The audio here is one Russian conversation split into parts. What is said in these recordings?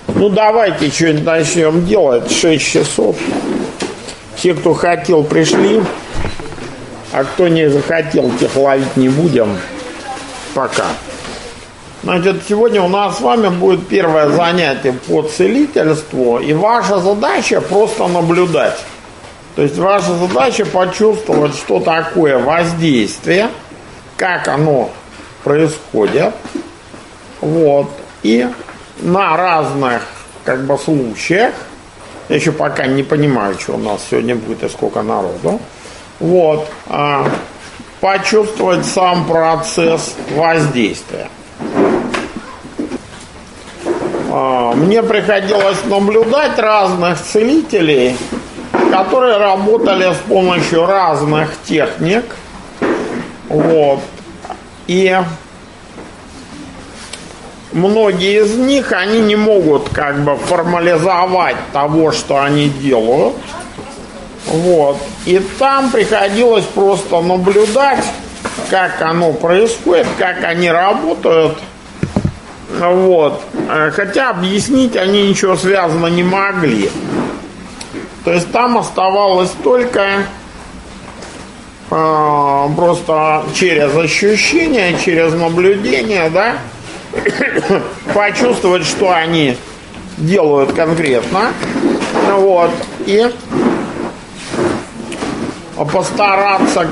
Ну, давайте что-нибудь начнем делать. 6 часов. Те, кто хотел, пришли. А кто не захотел, тех ловить не будем. Пока. Значит, сегодня у нас с вами будет первое занятие по целительству. И ваша задача просто наблюдать. То есть ваша задача почувствовать, что такое воздействие, как оно происходит. Вот. И на разных случаях, я еще пока не понимаю, что у нас сегодня будет и сколько народу, вот, почувствовать сам процесс воздействия. Мне приходилось наблюдать разных целителей, которые работали с помощью разных техник. Вот. И многие из них, они не могут формализовать того, что они делают. Вот. И там приходилось просто наблюдать, как оно происходит, как они работают. Вот. Хотя объяснить они ничего связано не могли. То есть там оставалось только просто через ощущение, через наблюдение, да, почувствовать, что они делают конкретно, вот, и постараться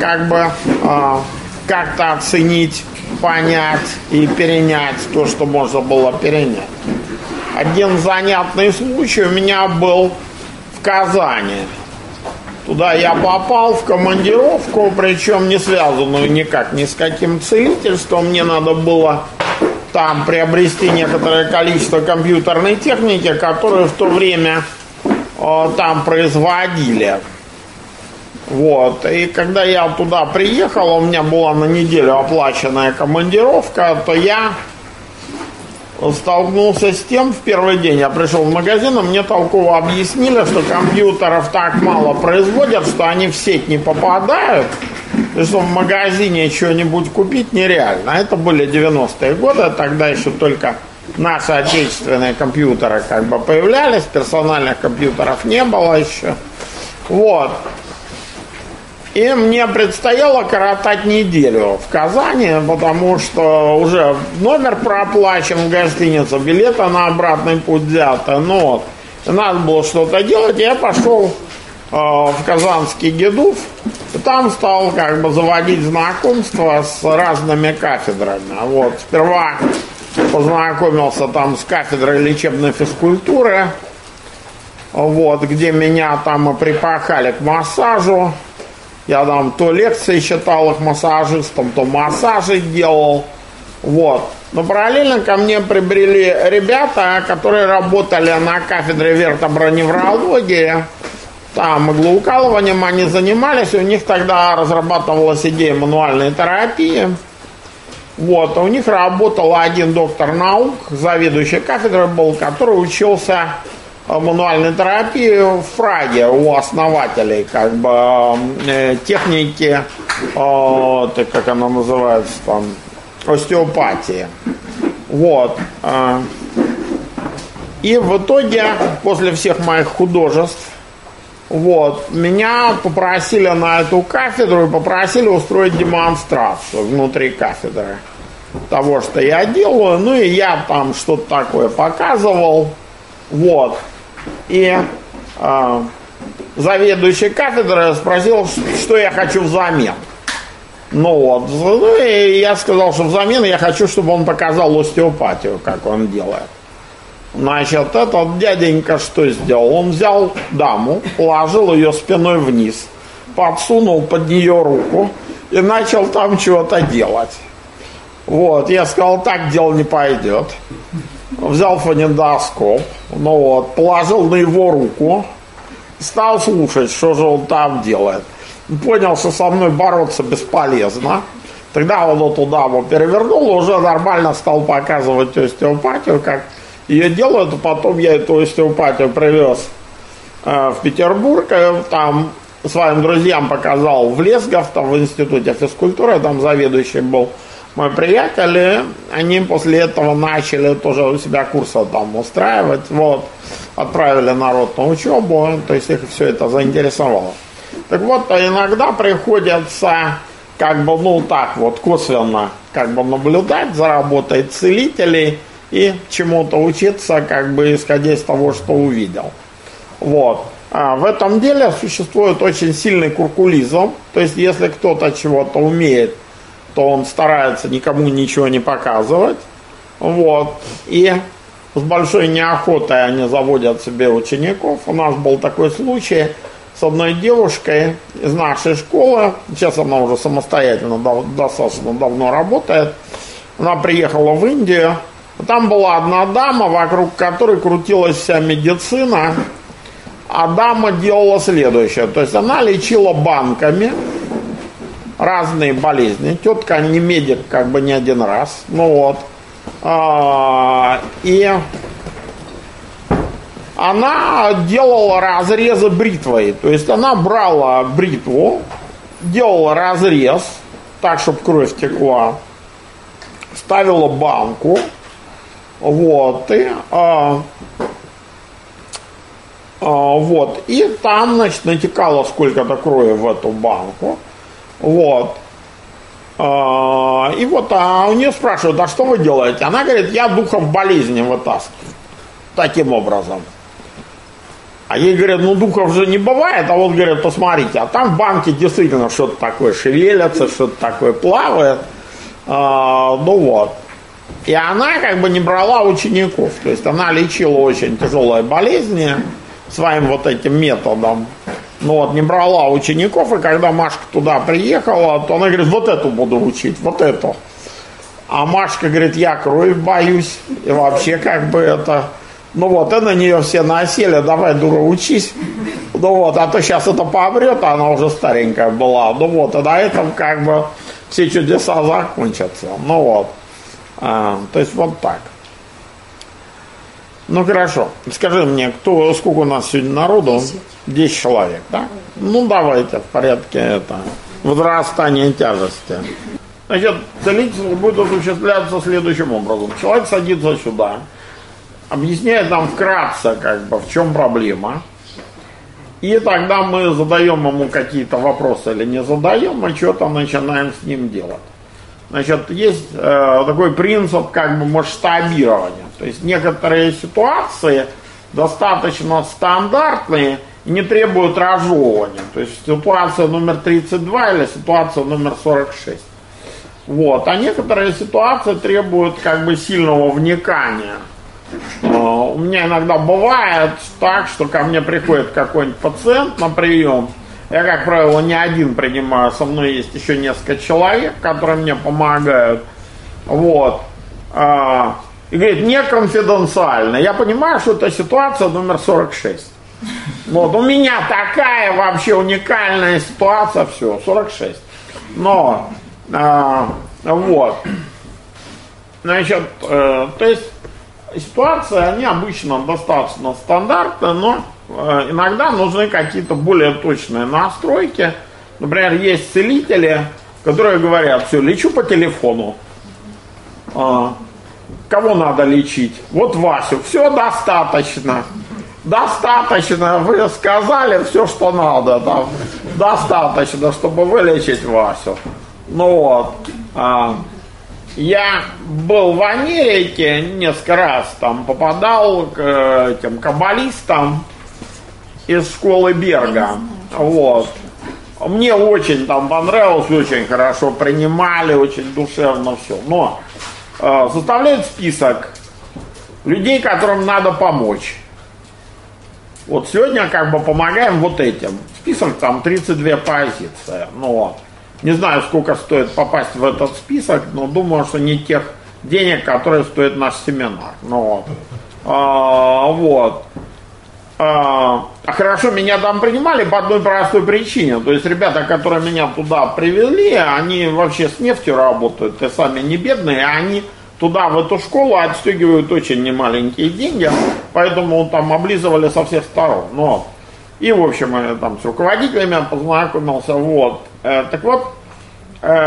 как-то оценить, понять и перенять то, что можно было перенять. Один занятный случай у меня был в Казани. Туда я попал в командировку, причем не связанную никак ни с каким целительством. Мне надо было там приобрести некоторое количество компьютерной техники, которую в то время там производили. Вот. И когда я туда приехал, у меня была на неделю оплаченная командировка, то я столкнулся с тем в первый день. Я пришел в магазин, и мне толково объяснили, что компьютеров так мало производят, что они в сеть не попадают, и что в магазине что-нибудь купить нереально. Это были 90-е годы, тогда еще только наши отечественные компьютеры появлялись, персональных компьютеров не было еще. Вот. И мне предстояло коротать неделю в Казани, потому что уже номер проплачен в гостинице, билеты на обратный путь взяты. Ну вот, надо было что-то делать, и я пошел в казанский ГИДУФ, и там стал заводить знакомства с разными кафедрами. Вот, сперва познакомился там с кафедрой лечебной физкультуры, вот, где меня там и припахали к массажу. Я там то лекции читал их массажистам, то массажи делал. Вот. Но параллельно ко мне прибрели ребята, которые работали на кафедре вертоброневрологии. Там иглоукалыванием они занимались. У них тогда разрабатывалась идея мануальной терапии. Вот. У них работал один доктор наук, заведующий кафедрой был, который учился мануальной терапии в Праге у основателей техники, как она называется там, остеопатии. Вот. И в итоге, после всех моих художеств, вот, меня попросили на эту кафедру и попросили устроить демонстрацию внутри кафедры того, что я делаю. Ну и я там что-то такое показывал. Вот. И заведующий кафедрой спросил, что я хочу взамен. Ну и я сказал, что взамен я хочу, чтобы он показал остеопатию, как он делает. Значит, этот дяденька что сделал? Он взял даму, положил ее спиной вниз, подсунул под нее руку и начал там чего-то делать. Вот, я сказал, так дело не пойдет. Взял фонендоскоп, положил на его руку, стал слушать, что же он там делает. Понял, что со мной бороться бесполезно. Тогда он эту даму перевернул, уже нормально стал показывать остеопатию, как ее делают. Потом я эту остеопатию привез в Петербург, там своим друзьям показал в Лесгов, там в институте физкультуры, там заведующий был мой приятель, они после этого начали тоже у себя курсы там устраивать, вот, отправили народ на учебу, то есть их все это заинтересовало. Так вот, иногда приходится как бы, ну так вот, косвенно как бы наблюдать за работой целителей и чему-то учиться, как бы исходя из того, что увидел. Вот. В этом деле существует очень сильный куркулизм, то есть если кто-то чего-то умеет, то он старается никому ничего не показывать, вот, и с большой неохотой они заводят себе учеников. У нас был такой случай с одной девушкой из нашей школы, сейчас она уже самостоятельно достаточно давно работает, она приехала в Индию, там была одна дама, вокруг которой крутилась вся медицина, а дама делала следующее, то есть она лечила банками разные болезни. Тетка не медик как бы не один раз. Ну вот. И она делала разрезы бритвой. То есть она брала бритву, делала разрез, так, чтобы кровь текла, ставила банку, вот, и вот, и там, значит, натекало сколько-то крови в эту банку. Вот. И вот у нее спрашивают, а что вы делаете? Она говорит, я духов болезни вытаскиваю. Таким образом. А ей говорят, ну духов же не бывает. А вот говорят, посмотрите, а там в банке действительно что-то такое шевелится, что-то такое плавает. Ну вот. И она как бы не брала учеников. То есть она лечила очень тяжелые болезни своим вот этим методом. Ну вот, не брала учеников, и когда Машка туда приехала, то она говорит, вот эту буду учить, вот эту. А Машка говорит, я кровь боюсь, и вообще как бы это... Ну вот, и на нее все насели, давай, дура, учись. Ну вот, а то сейчас это помрет, а она уже старенькая была. Ну вот, и на этом как бы все чудеса закончатся. Ну вот, то есть вот так. Ну хорошо, скажи мне, сколько у нас сегодня народу? 10 человек, да? Ну давайте в порядке возрастания тяжести. Значит, целительство будет осуществляться следующим образом. Человек садится сюда, объясняет нам вкратце, как бы, в чем проблема. И тогда мы задаем ему какие-то вопросы или не задаем, и что-то начинаем с ним делать. Значит, есть такой принцип как бы масштабирования. То есть некоторые ситуации достаточно стандартные и не требуют разжевывания. То есть ситуация номер 32 или ситуация номер 46. Вот. А некоторые ситуации требуют как бы сильного вникания. У меня иногда бывает так, что ко мне приходит какой-нибудь пациент на прием. Я, как правило, не один принимаю, со мной есть еще несколько человек, которые мне помогают. Вот. И говорит, не конфиденциально. Я понимаю, что это ситуация номер 46. Вот, у меня такая вообще уникальная ситуация, все, 46. Но, вот. Значит, то есть ситуации, они обычно достаточно стандартные, но иногда нужны какие-то более точные настройки. Например, есть целители, которые говорят, все, лечу по телефону. Кого надо лечить? Вот Васю. Все достаточно. Достаточно. Вы сказали все, что надо. Там. Достаточно, чтобы вылечить Васю. Ну вот. Я был в Америке несколько раз, там попадал к этим каббалистам из школы Берга. Вот. Мне очень там понравилось, очень хорошо принимали, очень душевно все. Но составляют список людей, которым надо помочь. Вот сегодня как бы помогаем вот этим. Список там 32 позиции. Ну вот. Не знаю, сколько стоит попасть в этот список, но думаю, что не тех денег, которые стоит наш семинар. Ну вот. Вот. Хорошо, меня там принимали по одной простой причине. То есть ребята, которые меня туда привели, они вообще с нефтью работают, и сами не бедные, они туда, в эту школу, отстегивают очень немаленькие деньги, поэтому там облизывали со всех сторон. Ну, и, в общем, я там с руководителями познакомился. Вот. Так вот,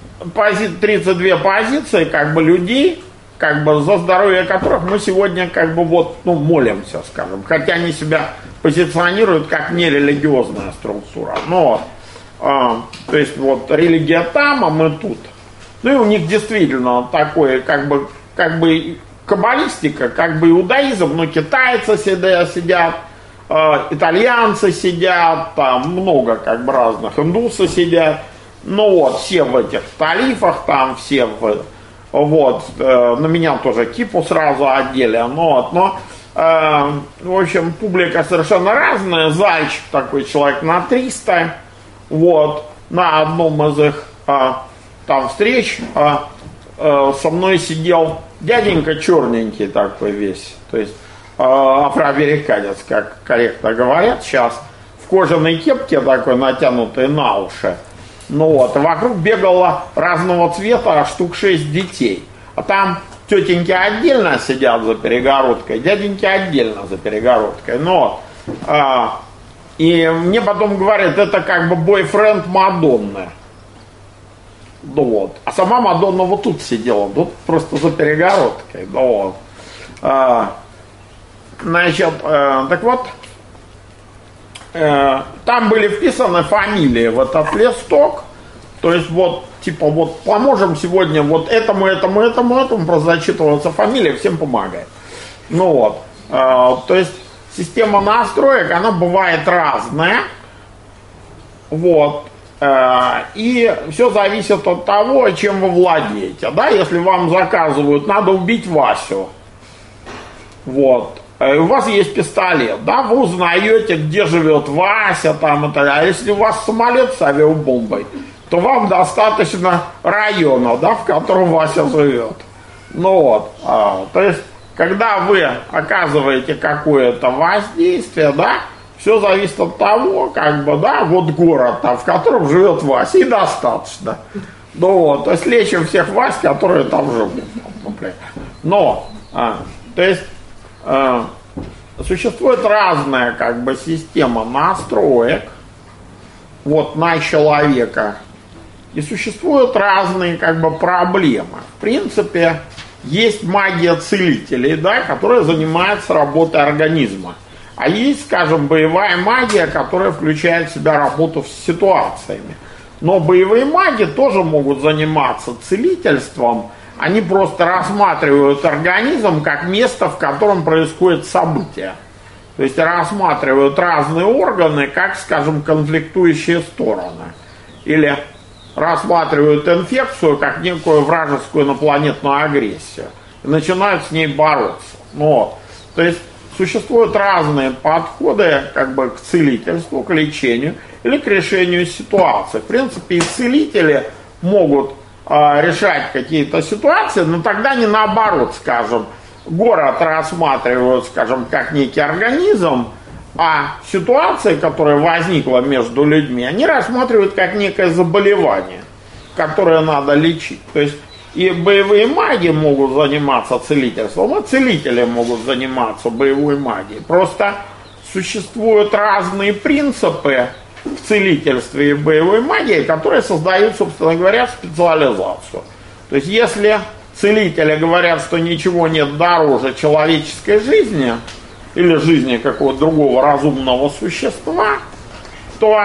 32 позиции, как бы, людей, как бы, за здоровье которых мы сегодня, как бы, вот, ну, молимся, скажем, хотя они себя позиционируют как нерелигиозная структура. Но, то есть, вот, религия там, а мы тут. Ну, и у них действительно такое, как бы каббалистика, как бы иудаизм, но китайцы сидят, итальянцы сидят, там много, как бы, разных, индусы сидят. Ну вот, все в этих талифах, там все вот, на меня тоже кипу сразу одели, в общем, публика совершенно разная, зальчик такой, человек на 300, вот, на одном из их там встреч со мной сидел дяденька черненький такой весь, то есть афроамериканец, как корректно говорят сейчас, в кожаной кепке такой натянутой на уши. Ну вот, вокруг бегало разного цвета штук 6 детей. А там тетеньки отдельно сидят за перегородкой, дяденьки отдельно за перегородкой. Но, и мне потом говорят, это как бы бойфренд Мадонны. Ну вот. А сама Мадонна вот тут сидела, тут просто за перегородкой. Ну вот. Значит, так вот, там были вписаны фамилии в этот листок, то есть вот, типа, вот поможем сегодня вот этому, просто зачитываться фамилия, всем помогает. Ну вот, то есть система настроек, она бывает разная, вот, и все зависит от того, чем вы владеете, да, если вам заказывают, надо убить Васю, вот, у вас есть пистолет, да, вы узнаете, где живет Вася, там, и так далее. А если у вас самолет с авиабомбой, то вам достаточно района, да, в котором Вася живет. Ну вот, то есть, когда вы оказываете какое-то воздействие, да, все зависит от того, как бы, да, вот город, там, в котором живет Вася, и достаточно. Ну вот, то есть лечим всех Вась, которые там живут. Но, то есть, существует разная, как бы, система настроек вот на человека, и существуют разные, как бы, проблемы. В принципе, есть магия целителей, да, которая занимается работой организма, а есть, скажем, боевая магия, которая включает в себя работу с ситуациями. Но боевые маги тоже могут заниматься целительством. Они просто рассматривают организм как место, в котором происходит событие. То есть рассматривают разные органы как, скажем, конфликтующие стороны. Или рассматривают инфекцию как некую вражескую инопланетную агрессию. И начинают с ней бороться. Вот. То есть существуют разные подходы, как бы, к целительству, к лечению или к решению ситуации. В принципе, и целители могут решать какие-то ситуации, но тогда не наоборот, скажем, город рассматривают, скажем, как некий организм, а ситуация, которая возникла между людьми, они рассматривают как некое заболевание, которое надо лечить. То есть и боевые маги могут заниматься целительством, и целители могут заниматься боевой магией. Просто существуют разные принципы в целительстве и в боевой магии, которые создают, собственно говоря, специализацию. То есть если целители говорят, что ничего нет дороже человеческой жизни или жизни какого-то другого разумного существа, то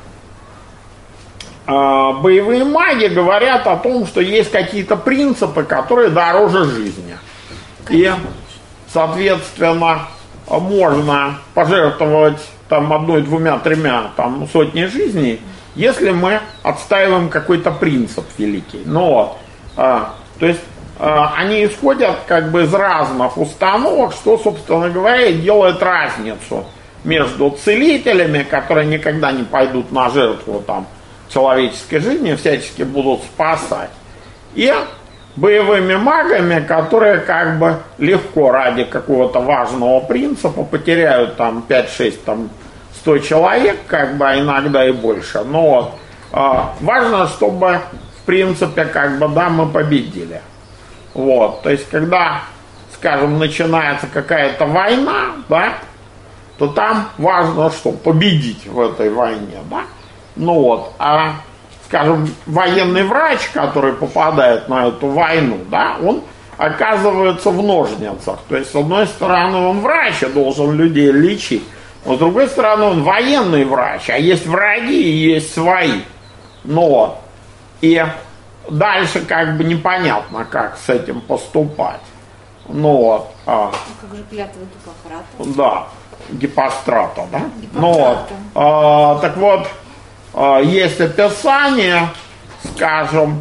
боевые маги говорят о том, что есть какие-то принципы, которые дороже жизни. И, соответственно, можно пожертвовать там 1, 2, 3, там, сотни жизней, если мы отстаиваем какой-то принцип великий. Но, то есть, они исходят, как бы, из разных установок, что, собственно говоря, делает разницу между целителями, которые никогда не пойдут на жертву там человеческой жизни, всячески будут спасать, и боевыми магами, которые, как бы, легко ради какого-то важного принципа потеряют там 5-6, там 100 человек, как бы, а иногда и больше. Но важно, чтобы, в принципе, как бы, да, мы победили. Вот, то есть, когда, скажем, начинается какая-то война, да, то там важно, что победить в этой войне, да. Ну вот, а скажем, военный врач, который попадает на эту войну, да, он оказывается в ножницах. То есть, с одной стороны, он врач и должен людей лечить, но с другой стороны, он военный врач, а есть враги и есть свои. Но и дальше как бы непонятно, как с этим поступать. Ну, как же клятва Гиппократа? Да, Гиппострата, да? Гиппократа. Ну, так вот, есть описание, скажем,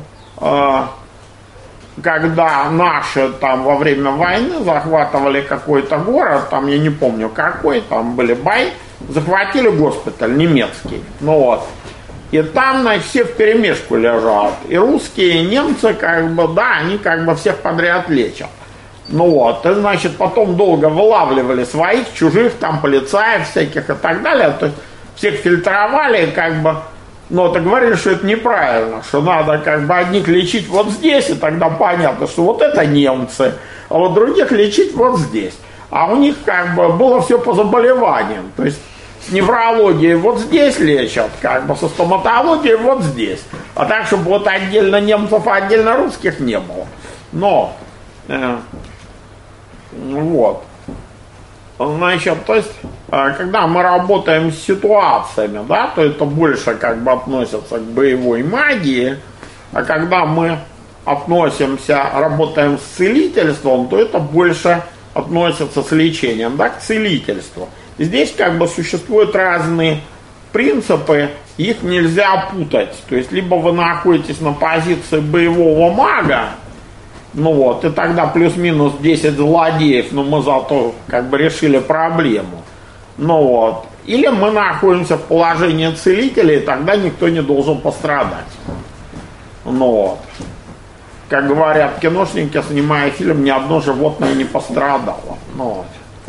когда наши там во время войны захватывали какой-то город, там я не помню какой, там были бои, захватили госпиталь немецкий, ну вот. И там, значит, все вперемешку лежат. И русские, и немцы, как бы, да, они как бы всех подряд лечат. Ну вот, и, значит, потом долго вылавливали своих, чужих, там, полицаев всяких и так далее. То есть всех фильтровали, как бы, но так говорили, что это неправильно, что надо как бы одних лечить вот здесь, и тогда понятно, что вот это немцы, а вот других лечить вот здесь. А у них как бы было все по заболеваниям, то есть с неврологией вот здесь лечат, как бы со стоматологией вот здесь. А так, чтобы вот отдельно немцев, а отдельно русских не было. Но, вот. Значит, то есть, когда мы работаем с ситуациями, да, то это больше как бы относится к боевой магии, а когда мы работаем с целительством, то это больше относится с лечением, да, к целительству. И здесь как бы существуют разные принципы, их нельзя путать. То есть, либо вы находитесь на позиции боевого мага, ну вот, и тогда плюс-минус 10 злодеев, но мы зато как бы решили проблему. Ну вот. Или мы находимся в положении целителя, и тогда никто не должен пострадать. Ну вот. Как говорят киношники, снимая фильм, ни одно животное не пострадало. Ну вот.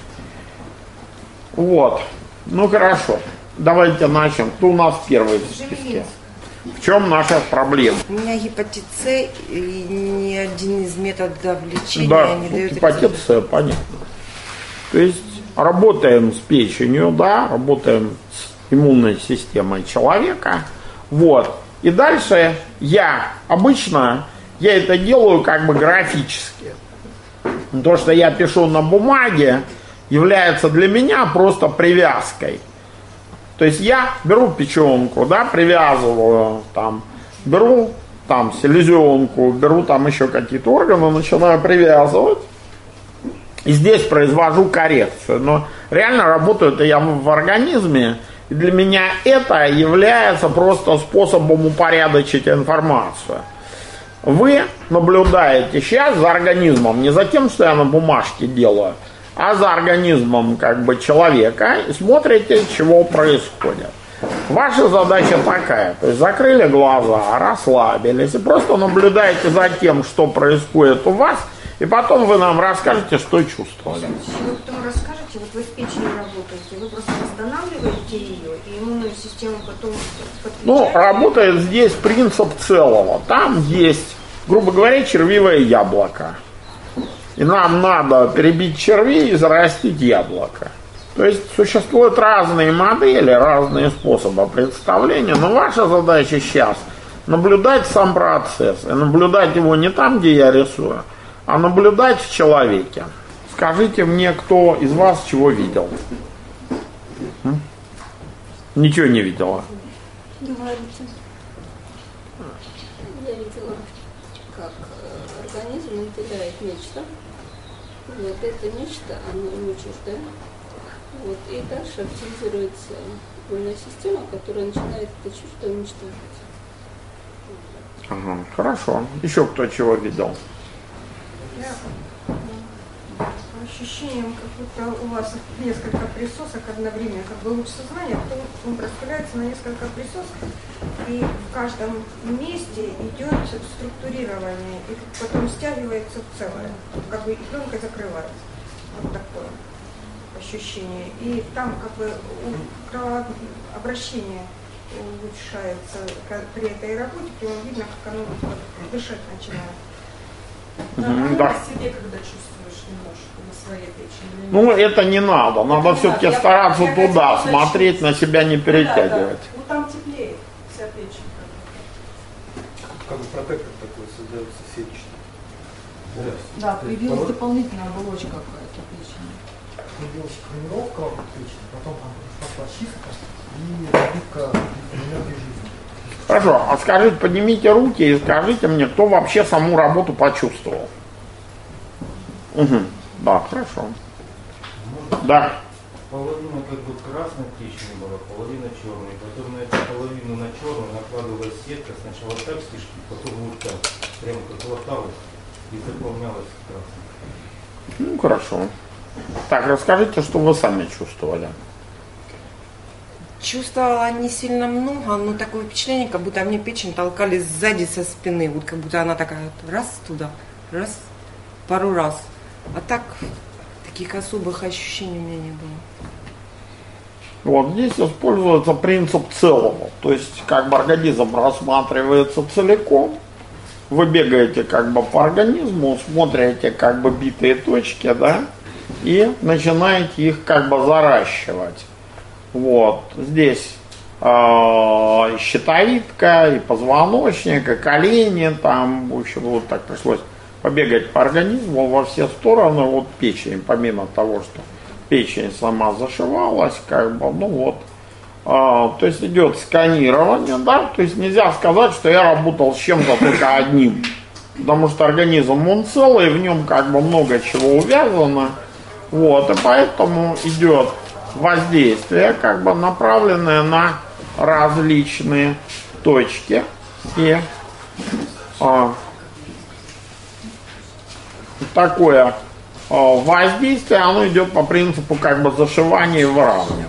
Вот. Ну хорошо. Давайте начнем. Кто у нас первый в списке? В чем наша проблема? У меня гепатит С, и ни один из методов лечения да, не дает гепатит С, понятно. То есть работаем с печенью, да, работаем с иммунной системой человека. Вот. И дальше обычно это делаю как бы графически. То, что я пишу на бумаге, является для меня просто привязкой. То есть я беру печенку, да, привязываю, там, беру там селезенку, беру там еще какие-то органы, начинаю привязывать. И здесь произвожу коррекцию. Но реально работаю это я в организме. И для меня это является просто способом упорядочить информацию. Вы наблюдаете сейчас за организмом, не за тем, что я на бумажке делаю, а за организмом как бы человека и смотрите, чего происходит. Ваша задача такая, то есть закрыли глаза, расслабились и просто наблюдаете за тем, что происходит у вас, и потом вы нам расскажете, что чувствовали. Вы потом расскажете, вот вы с печенью работаете, вы просто восстанавливаете ее, и иммунную систему потом подключаете? Ну, работает здесь принцип целого. Там есть, грубо говоря, червивое яблоко. И нам надо перебить червей и зарастить яблоко. То есть существуют разные модели, разные способы представления, но ваша задача сейчас наблюдать сам процесс. И наблюдать его не там, где я рисую, а наблюдать в человеке. Скажите мне, кто из вас чего видел? Ничего не видела. Говорите. Я видела, как организм выделяет нечто. Вот это нечто, оно ему чуждо. Вот, и дальше активизируется иммунная система, которая начинает это чувство уничтожать. Ага, хорошо. Еще кто чего видел? Я по ощущениям, как будто у вас несколько присосок одновременно, как бы луч сознания, потом он распыляется на несколько присосок, и в каждом месте идет структурирование, и потом стягивается в целое, как бы и пленкой закрывается. Вот такое ощущение. И там как бы кровообращение улучшается при этой работе, прямо видно, как оно вот дышать начинает. Да. На себе, когда чувствуешь немножко, на своей печени. Ну, это не надо. Надо все-таки стараться туда смотреть, на себя не перетягивать. Ну, там теплее вся печень. создается сетчатый. Да, появилась дополнительная оболочка какая-то печени. Появилась формировка печени, потом там пошла чистка и набивка энергии жизни. Хорошо, а скажите, поднимите руки и скажите мне, кто вообще саму работу почувствовал. Угу. Да, хорошо. Да. Половина как бы красной печени была, половина черной. Потом на эту половину на черную накладывалась сетка. Сначала так слишком, потом вот так. Прямо как латалась и заполнялась красной. Ну, хорошо. Так, расскажите, что вы сами чувствовали. Чувствовала не сильно много, но такое впечатление, как будто мне печень толкали сзади со спины. Вот как будто она такая раз туда, раз, пару раз. А так, таких особых ощущений у меня не было. Вот здесь используется принцип целого. То есть, как бы организм рассматривается целиком. Вы бегаете как бы по организму, смотрите как бы битые точки, да, и начинаете их как бы заращивать. Вот, здесь щитовидка, и позвоночник, и колени, там, в общем, вот так пришлось побегать по организму во все стороны, вот печень, помимо того, что печень сама зашивалась, как бы, ну вот, то есть идет сканирование, да, то есть нельзя сказать, что я работал с чем-то только одним, потому что организм, он целый, в нем как бы много чего увязано, вот, и поэтому идет воздействие, как бы направленное на различные точки. И такое воздействие, оно идет по принципу как бы зашивания и выравнивания.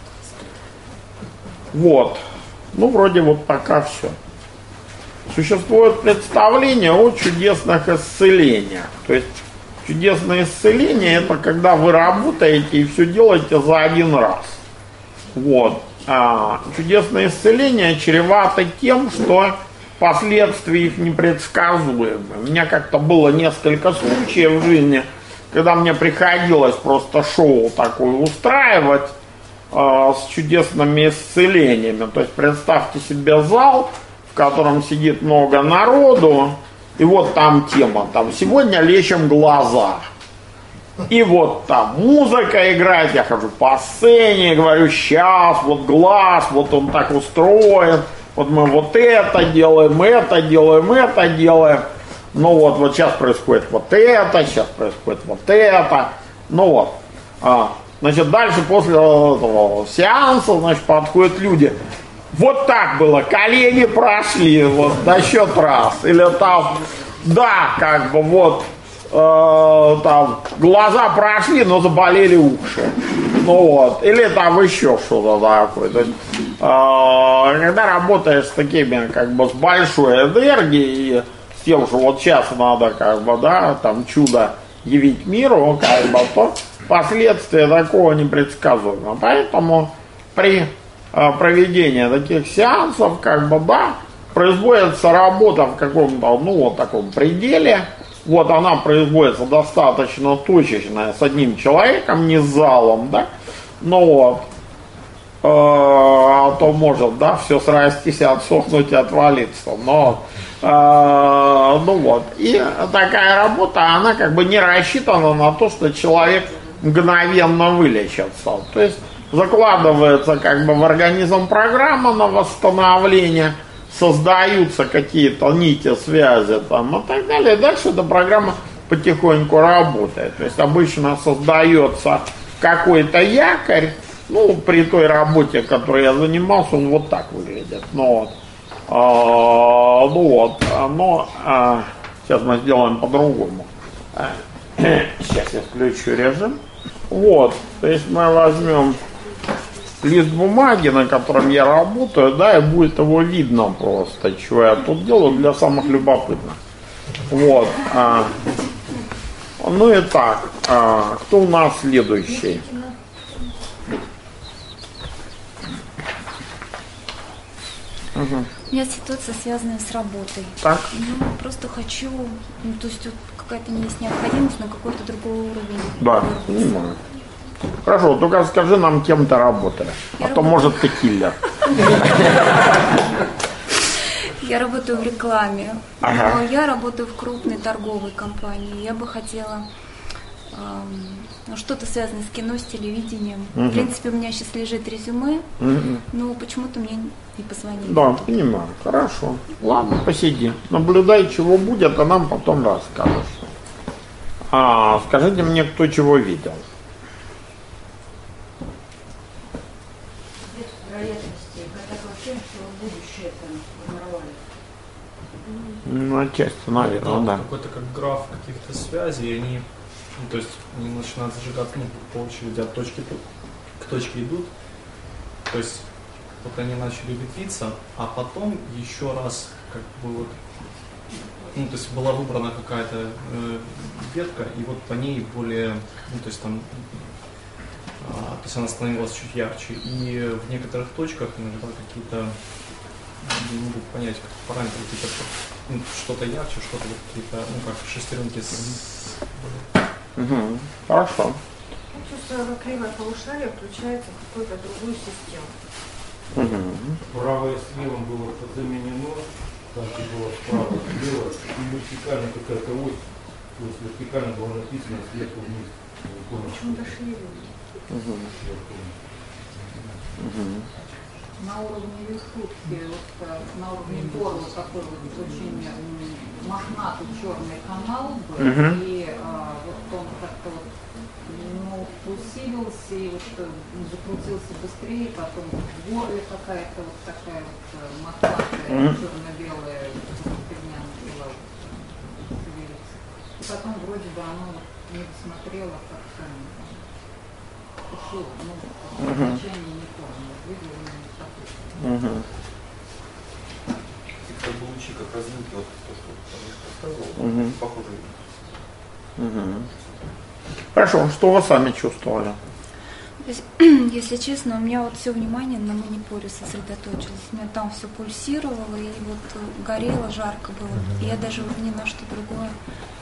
Вот. Ну, вроде вот пока все. Существует представление о чудесных исцелениях. То есть чудесное исцеление — это когда вы работаете и все делаете за один раз. Вот. Чудесное исцеление чревато тем, что последствия их непредсказуемы. У меня как-то было несколько случаев в жизни, когда мне приходилось просто шоу такое устраивать с чудесными исцелениями. То есть представьте себе зал, в котором сидит много народу, и вот там тема, там сегодня лечим глаза. И вот там музыка играет, я хожу по сцене, говорю, сейчас вот глаз, вот он так устроен, вот мы вот это делаем, это делаем, это делаем. Ну вот сейчас происходит вот это, сейчас происходит вот это. Ну вот. Значит, дальше после этого сеанса, значит, подходят люди. Вот так было, колени прошли, вот, на счет раз. Или там, да, как бы вот, там, глаза прошли, но заболели уши. Ну вот, или там еще что-то такое. То есть, когда работаешь с такими, как бы, с большой энергией, и с тем, что вот сейчас надо, как бы, да, там, чудо явить миру, как бы, то последствия такого непредсказуемы. Поэтому при проведения таких сеансов, как бы, да, производится работа в каком-то, ну, вот таком пределе. Вот она производится достаточно точечная с одним человеком, не с залом, да. Ну вот. А то может, да, все срастись, отсохнуть и отвалиться. Но, ну вот. И такая работа, она как бы не рассчитана на то, что человек мгновенно вылечится. То есть закладывается как бы в организм программа на восстановление, создаются какие-то нити, связи там и так далее. И дальше эта программа потихоньку работает. То есть обычно создается какой-то якорь. Ну, при той работе, которой я занимался, он вот так выглядит. Ну вот. Но сейчас мы сделаем по-другому. Сейчас я включу режим. Вот. То есть мы возьмем лист бумаги, на котором я работаю, да, и будет его видно просто, что я тут делаю, для самых любопытных. Вот. Ну и так, кто у нас следующий? Угу. У меня ситуация, связанная с работой. Так. Ну, просто хочу, ну, то есть вот какая-то есть необходимость на какой-то другой уровень. Да, понимаю. Хорошо, только скажи нам, кем ты работаешь. А то, может, ты киллер. Я работаю в рекламе, Ага. но я работаю в крупной торговой компании. Я бы хотела что-то связанное с кино, с телевидением. В принципе, у меня сейчас лежит резюме, но почему-то мне не позвонили. Да, понимаю. Хорошо. Ладно, посиди. Наблюдай, чего будет, а нам потом расскажешь. Скажите мне, кто чего видел. Вероятности хотя бы тем, что будущее там формировали. Ну, отчасти, наверное, да. Какой-то как граф каких-то связей, и они, то есть они начинают зажигаться по очереди от точки к точке идут. То есть вот они начали ветвиться, а потом еще раз как бы вот, то есть была выбрана какая-то ветка, и вот по ней более, то есть там, то есть она становилась чуть ярче. И в некоторых точках иногда какие-то, не могу понять, как параметры, какие-то, что-то ярче, что-то вот какие-то, как шестеренки с... Хорошо. Чувство кривое полушарие включается в какую-то другую систему. Правое с левым было заменено, так и было справа слева, и вертикально какая-то ось, то есть вертикально было написано сверху вниз. Почему-то шли. На уровне верхушки, вот, на уровне горла такой вот очень мохнатый черный канал был, и вот он как-то вот, усилился и вот закрутился быстрее, потом в горле какая-то вот такая вот мохнатая черно-белая фигня начала шевелиться. И потом вроде бы оно вот не досмотрело как-то ушло, значение не помню, выделено не такое. Как бы лучи, как разлинки, вот то, что рассказывал, похоже. Хорошо, что вы сами чувствовали? Если честно, у меня вот все внимание на маниpuре сосредоточилось. У меня там все пульсировало, и вот горело, жарко было. И я даже вот ни на что другое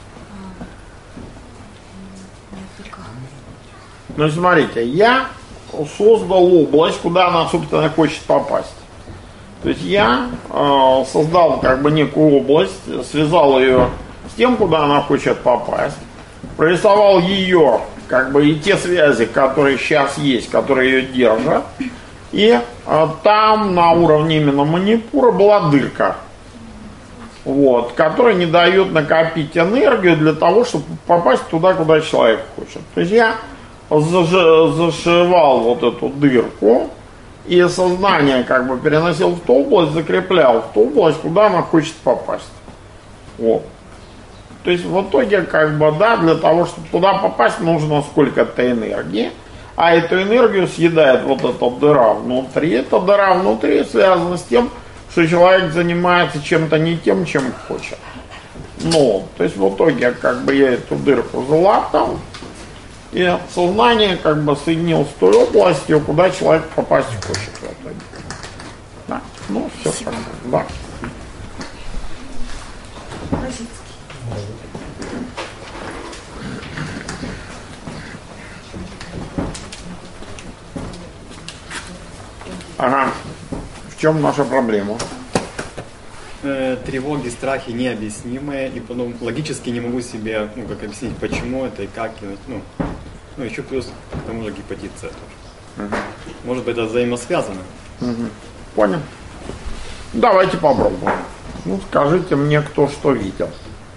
не отвлекала. Ну, смотрите, я создал область, куда она, собственно, хочет попасть. То есть я создал как бы некую область, связал ее с тем, куда она хочет попасть, прорисовал ее, как бы, и те связи, которые сейчас есть, которые ее держат, и там на уровне именно манипура была дырка, вот, которая не дает накопить энергию для того, чтобы попасть туда, куда человек хочет. То есть я зашивал вот эту дырку, и сознание как бы переносил в ту область, закреплял в ту область, куда она хочет попасть. Вот. То есть в итоге, как бы, да, для того, чтобы туда попасть, нужно сколько-то энергии, а эту энергию съедает вот эта дыра внутри. Эта дыра внутри связана с тем, что человек занимается чем-то не тем, чем хочет. Ну, то есть в итоге, как бы, я эту дырку залатал, и сознание как бы соединил с той областью, куда человек попасть хочет в итоге. Да. Ну, все так. Да. Ага. В чем наша проблема? Тревоги, страхи необъяснимые, и потом логически не могу себе, как объяснить, почему это и как, еще плюс к тому же гепатит С тоже. Может быть, это взаимосвязано? Понял. Давайте попробуем. Ну, скажите мне, кто что видел.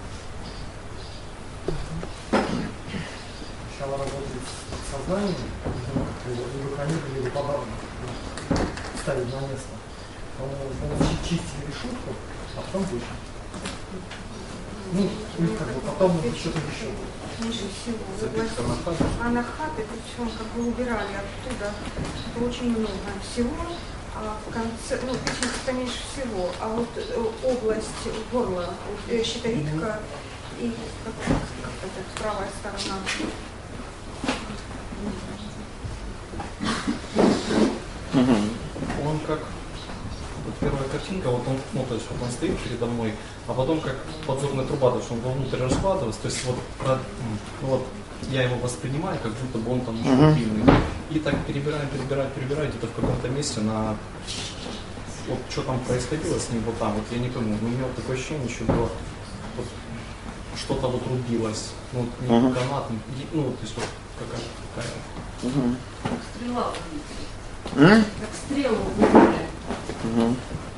Сначала работает с сознанием, либо хранитель, либо подарок ставить на место. Чистили решетку, а потом вышли. Ну, как бы потом что-то еще. Меньше всего. Анахаты, причем как бы убирали оттуда очень много всего. А в конце, печень меньше всего, а вот область горла, щитовидка и как это, правая сторона. Он как вот первая картинка, вот он, то есть вот он стоит передо мной, а потом как подзорная труба, то есть он вовнутрь раскладывается, то есть вот я его воспринимаю, как будто бы он там еще длинный. И так перебираем, где-то в каком-то месте на вот что там происходило с ним вот там, вот я не пойму, у него такое ощущение, что было, вот, что-то вот рубилось, ну, не канат, ну, то есть вот какая-то. Как стрела убили. Как стрелу убили.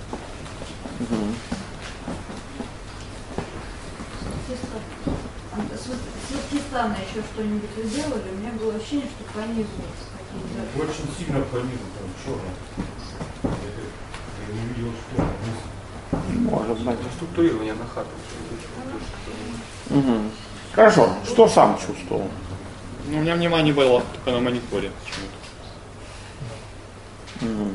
Светхистана еще что-нибудь вы делали? У меня было ощущение, что по низу какие-то. Очень сильно по низу, там черно. Я не видел, что Может быть. Структурирование на хату. Хорошо. Что сам чувствовал? Ну, у меня внимание было только на мониторе почему-то.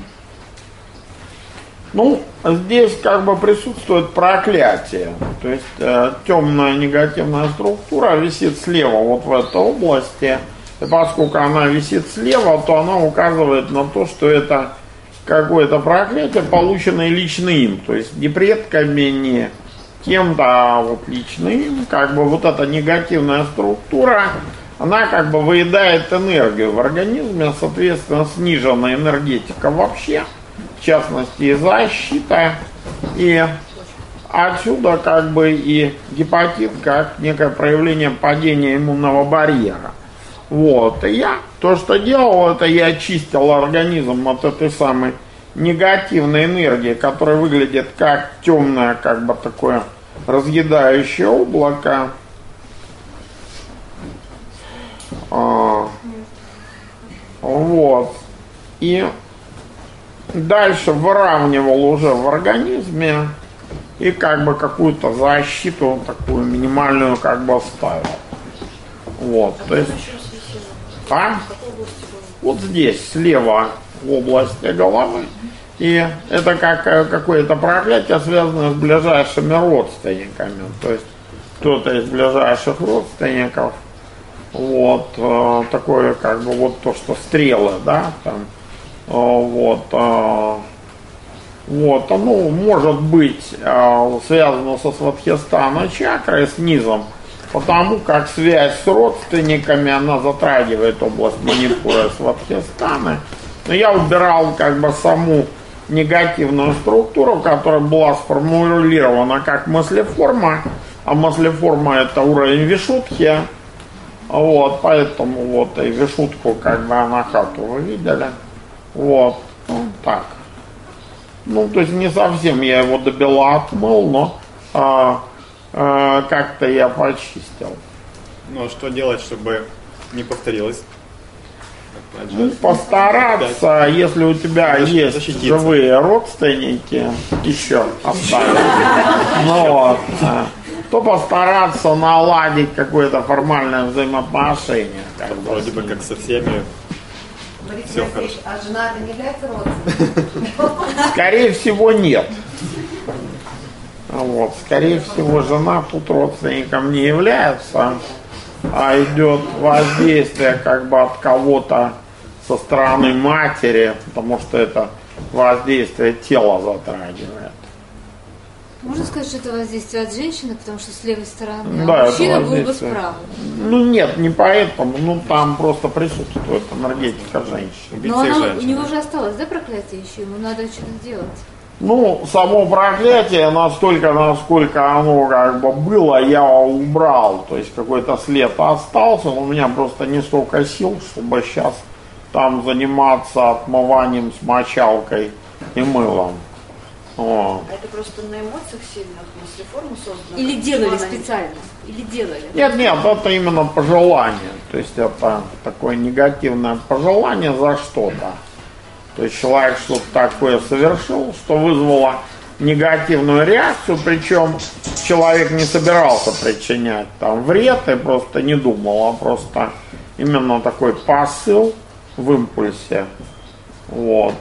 Ну, здесь как бы присутствует проклятие. То есть темная негативная структура висит слева вот в этой области. И поскольку она висит слева, то она указывает на то, что это какое-то проклятие, полученное лично им. То есть не предками, не кем-то, а вот лично им. Как бы вот эта негативная структура, она как бы выедает энергию в организме, соответственно, снижена энергетика вообще. В частности, и защита, и отсюда как бы и гепатит как некое проявление падения иммунного барьера. Вот, и я то, что делал, это я очистил организм от этой самой негативной энергии, которая выглядит как темное, как бы такое разъедающее облако. Вот, и дальше выравнивал уже в организме и как бы какую-то защиту такую минимальную как бы ставил. Вот, то есть, вот здесь слева в области головы. И это как какое-то проклятие, связанное с ближайшими родственниками. То есть кто-то из ближайших родственников, вот, такое как бы вот то, что стрелы, да, там, вот, оно может быть связано со Сватхистана чакрой, с низом, потому как связь с родственниками, она затрагивает область манипура Сватхистаны. Но я убирал как бы саму негативную структуру, которая была сформулирована как мыслеформа, а мыслеформа это уровень вишудхи. Вот, поэтому вот и вишудку как бы анахату вы видели. Вот, ну, так. Ну, то есть не совсем я его до бела отмыл, но как-то я почистил. Ну, а что делать, чтобы не повторилось? Ну, постараться, если у тебя есть защититься. Живые родственники, еще оставить, то постараться наладить какое-то формальное взаимоотношение. Вроде бы как со всеми. Все хорошо. А жена это не является родственником? Скорее всего, нет. Вот, скорее всего, жена тут родственником не является, а идет воздействие как бы от кого-то со стороны матери, потому что это воздействие тела затрагивает. Можно сказать, что это воздействие от женщины, потому что с левой стороны, да, мужчина был бы справа? Ну нет, не поэтому, ну там просто присутствует энергетика женщины. Но у него же осталось, да, проклятие еще, ему надо что-то делать. Ну, само проклятие, настолько, насколько оно как бы было, я убрал. То есть какой-то след остался, у меня просто не столько сил, чтобы сейчас там заниматься отмыванием с мочалкой и мылом. А это просто на эмоциях сильных, мыслеформу создана? Или делали специально? Или делали? Нет, это именно пожелание. То есть это такое негативное пожелание за что-то. То есть человек что-то такое совершил, что вызвало негативную реакцию, причем человек не собирался причинять там вред и просто не думал, а просто именно такой посыл в импульсе. Вот.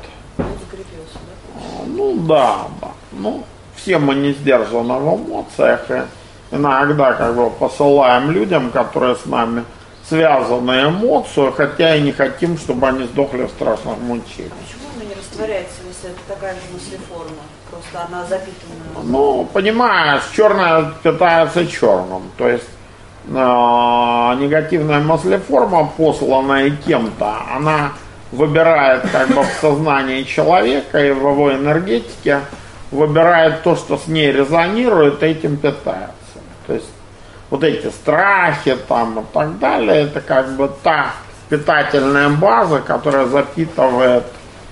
Ну да. Ну, все мы не сдержаны в эмоциях, и иногда как бы посылаем людям, которые с нами связаны эмоцию, хотя и не хотим, чтобы они сдохли в страшных мучениях. Почему она не растворяется, если это такая же мыслеформа? Просто она запитана. Ну, понимаешь, черное питается черным. То есть негативная мыслеформа, посланная кем-то, она выбирает как бы в сознании человека и в его энергетике, выбирает то, что с ней резонирует, этим питается. То есть вот эти страхи там и так далее, это как бы та питательная база, которая запитывает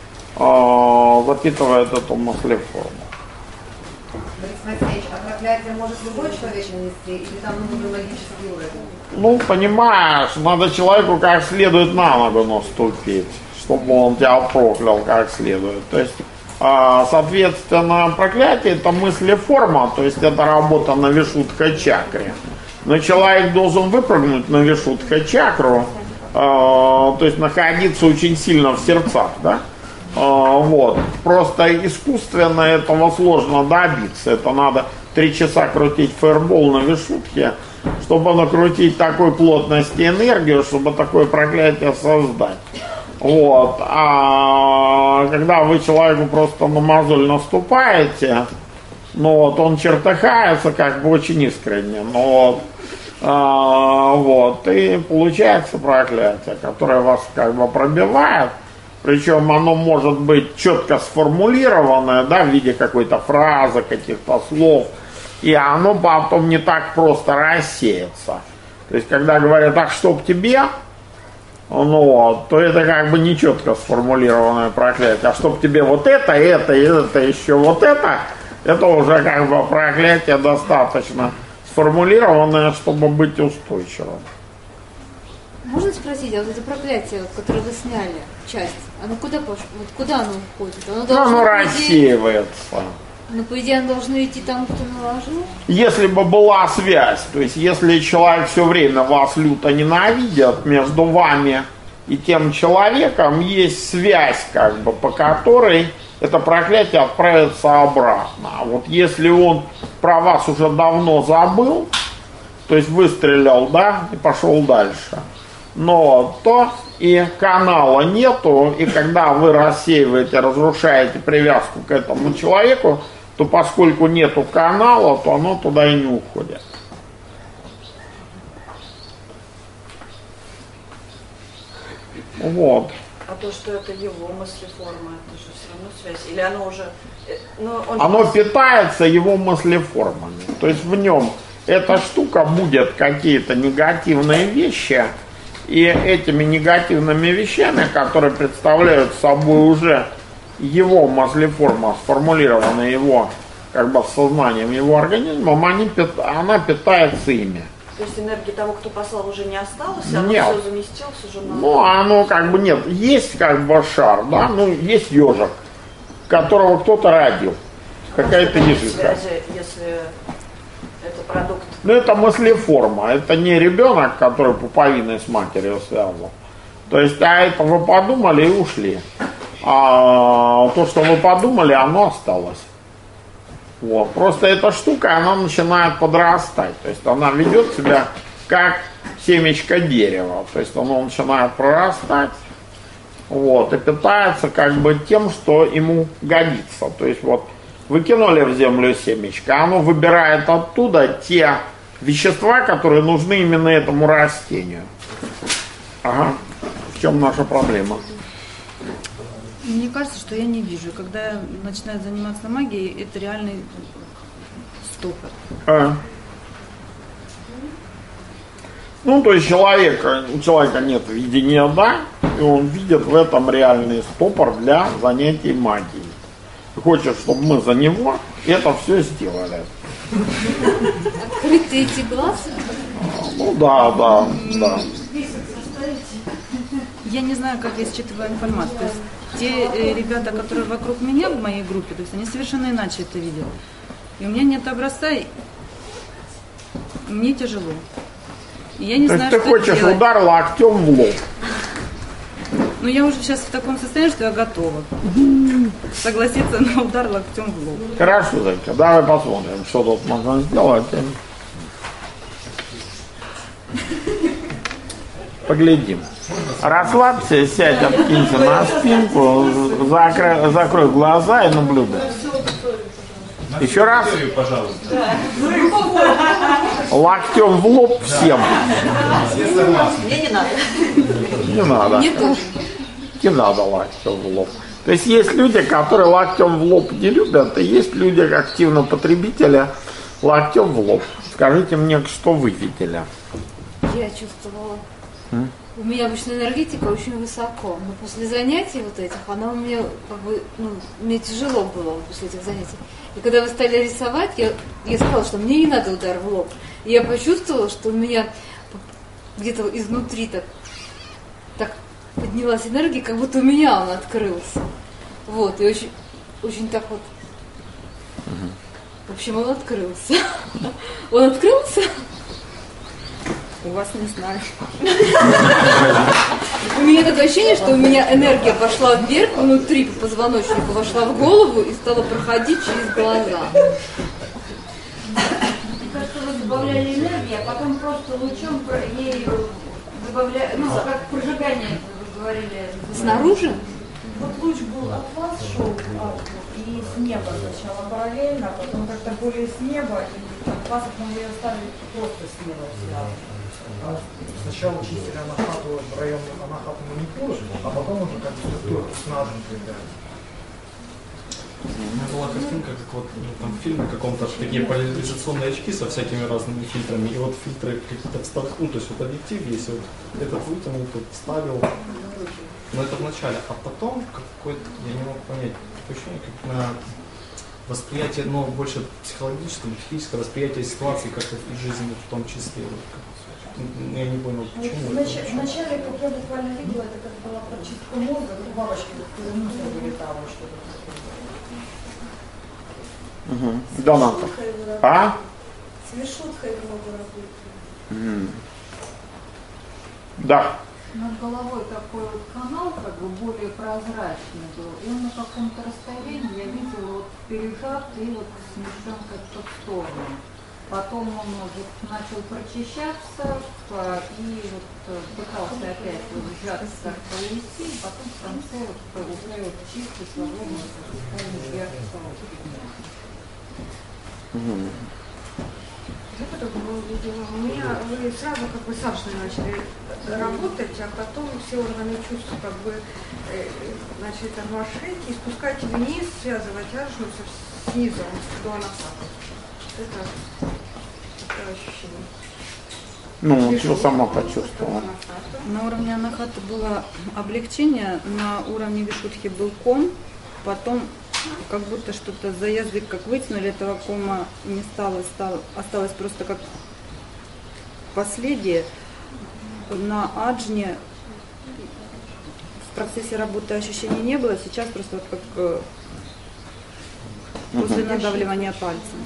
эту мыслеформу. Борис Матвеевич, а проклятие может любой человек нанести, или там нужен логический уровень? Ну, понимаешь, надо человеку как следует на ногу наступить, чтобы он тебя проклял как следует. То есть, соответственно, проклятие это мыслеформа, то есть это работа на вишудха-чакре. Но человек должен выпрыгнуть на вишудха-чакру, то есть находиться очень сильно в сердцах, да? Вот. Просто искусственно этого сложно добиться. Это надо 3 часа крутить фаербол на вишудхе, чтобы накрутить такой плотности энергию, чтобы такое проклятие создать. Вот. А когда вы человеку просто на мозоль наступаете, ну вот, он чертыхается как бы очень искренне, но вот, и получается проклятие, которое вас как бы пробивает. Причем оно может быть четко сформулированное, да, в виде какой-то фразы, каких-то слов, и оно потом не так просто рассеется. То есть, когда говорят, так, чтоб тебе, ну вот, то это как бы не четко сформулированное проклятие. А чтоб тебе вот это, еще вот это уже как бы проклятие достаточно сформулированное, чтобы быть устойчивым. Можно спросить, а вот это проклятие, вот, которое вы сняли, часть, оно куда пошло? Вот куда оно уходит? Оно рассеивается. Ну, по идее, оно должно идти там, кто наложил? Если бы была связь, то есть если человек все время вас люто ненавидит, между вами и тем человеком есть связь, как бы, по которой это проклятие отправится обратно. А вот если он про вас уже давно забыл, то есть выстрелил, да, и пошел дальше, но то и канала нету, и когда вы рассеиваете, разрушаете привязку к этому человеку, то поскольку нету канала, то оно туда и не уходит. Вот. А то, что это его мыслеформа, это же все равно связь. Или оно уже... Оно питается его мыслеформами. То есть в нем эта штука будет какие-то негативные вещи, и этими негативными вещами, которые представляют собой уже его мыслеформа, сформулированная его как бы сознанием, его организмом, она питается ими. То есть энергии того, кто послал, уже не осталось, оно Нет. все заместилось уже на... Ну, оно как бы нет. Есть как бы шар, да, ну, есть ежик, которого кто-то родил. Какая-то ежиха. Связи, если это продукт. Ну, это мыслеформа. Это не ребенок, который пуповиной с матерью связан. То есть, а это вы подумали и ушли. А то, что вы подумали, оно осталось. Вот. Просто эта штука, она начинает подрастать. То есть она ведет себя как семечко дерева. То есть оно начинает прорастать. Вот, и питается как бы тем, что ему годится. То есть вот вы кинули в землю семечко, оно выбирает оттуда те вещества, которые нужны именно этому растению. Ага. В чем наша проблема? Мне кажется, что я не вижу. Когда я начинаю заниматься магией, это реальный стопор. Ну, то есть у человека нет видения, да, и он видит в этом реальный стопор для занятий магией. И хочет, чтобы мы за него это все сделали. Открытые эти глаза? Ну да. Я не знаю, как я считываю информацию. То есть те ребята, которые вокруг меня в моей группе, то есть они совершенно иначе это видят. И у меня нет образца, и мне тяжело. И я не то знаю, есть ты что хочешь делать. удар локтем в лоб. Ну я уже сейчас в таком состоянии, что я готова согласиться на удар локтем в лоб. Хорошо, Зайка, давай посмотрим, что тут можно сделать. Поглядим. Расслабься, сядь, откинься на спинку, закрой глаза и наблюдай. Еще раз. Локтем в лоб всем. Мне не надо. Не надо. Мне тоже. не надо локтем в лоб. То есть есть люди, которые локтем в лоб не любят, и есть люди, активно потребители, локтем в лоб. Скажите мне, что вы видели? Я чувствовала. У меня обычно энергетика очень высоко, но после занятий вот этих, она у меня как бы, мне тяжело было после этих занятий. И когда вы стали рисовать, я сказала, что мне не надо удар в лоб. И я почувствовала, что у меня где-то изнутри так поднялась энергия, как будто у меня он открылся. Вот, и очень, очень так вот. В общем, он открылся. Он открылся? У вас не знаю. У меня такое ощущение, что у меня энергия пошла вверх, внутри по позвоночнику, вошла в голову и стала проходить через глаза. Кажется, вы добавляли энергию, а потом просто лучом ею добавляли, как прожигание, вы говорили. Снаружи? Вот луч был от вас шел, и с неба сначала параллельно, а потом как-то более с неба, и от вас могли оставить просто с неба связано. Сначала чистили анахату в районе анахату манипуры, а потом уже как структуру с ножом прибирали. У меня была картинка, как вот там в фильме каком-то, такие поляризационные очки со всякими разными фильтрами, и вот фильтры какие-то вставки, то есть вот объектив есть, вот этот вытянул, тут вставил, но это в начале, а потом какой-то, я не мог понять, такое ощущение, как на восприятие, но больше психологическое, психическое восприятие ситуации, как из жизни в том числе. Я не понял, почему. Вначале, как я буквально видела, это как была прочистка мозга, как бабочки в мусор вылетало что-то такое. Донатов. А? С Мишуткой много работаю. Да. Над головой такой вот канал, как бы более прозрачный был, и он на каком-то расстоянии, я видела, вот пережат и вот смещен как-то в сторону. Потом он вот начал прочищаться и вот пытался опять вот сжаться, повести, и потом в конце вот уже вот чистый, свободный, вверх. Я по-другому видела. У меня вы сразу как бы сашной начали работать, а потом все органы чувств как бы начали тормошить и спускать вниз, связывать аж с низом до анахаты. Это такое ощущение. Что сама почувствовала? На уровне анахаты было облегчение, на уровне вишудхи был ком, потом как будто что-то за язык как вытянули, этого кома не стало, осталось просто как последнее. На аджне в процессе работы ощущений не было, сейчас просто вот как после надавливания пальцем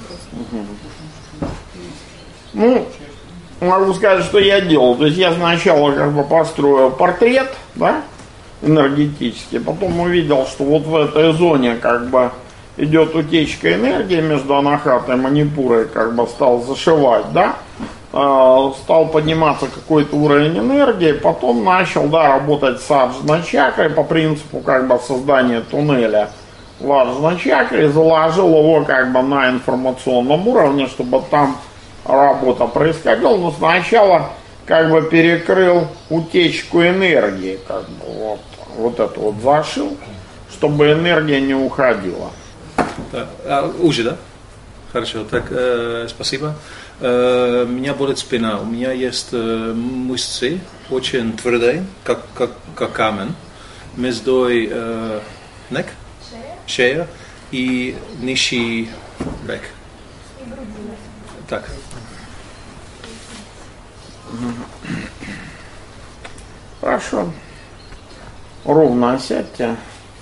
просто. Могу сказать, что я делал. То есть я сначала как бы построил портрет, да, энергетический, потом увидел, что вот в этой зоне как бы идет утечка энергии между анахатой и манипурой, как бы стал зашивать, да, стал подниматься какой-то уровень энергии, потом начал, да, работать с аджна чакрой по принципу как бы создания туннеля в аджна чакре, заложил его как бы на информационном уровне, чтобы там работа происходила, но сначала как бы перекрыл утечку энергии, как бы вот это вот зашил, чтобы энергия не уходила. Уже, да? Хорошо, так, спасибо. Меня болит спина, у меня есть мышцы очень твердые, как камень, между ног, шея и нижний бок. Так. Хорошо. Ровно сядьте.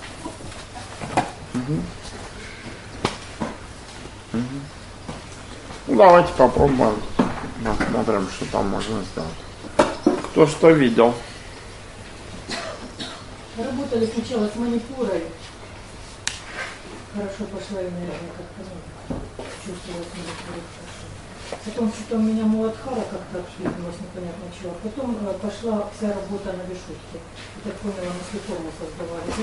Давайте попробуем. Посмотрим, что там можно сделать. Кто что видел? Работали сначала с манипурой. Хорошо пошла энергия, как-то чувствовалась манипура хорошо. Потом что-то у меня Муладхара как-то откликнулась, непонятно чего. Потом пошла вся работа на вишутке. Я так поняла, мы слепому создавали, да?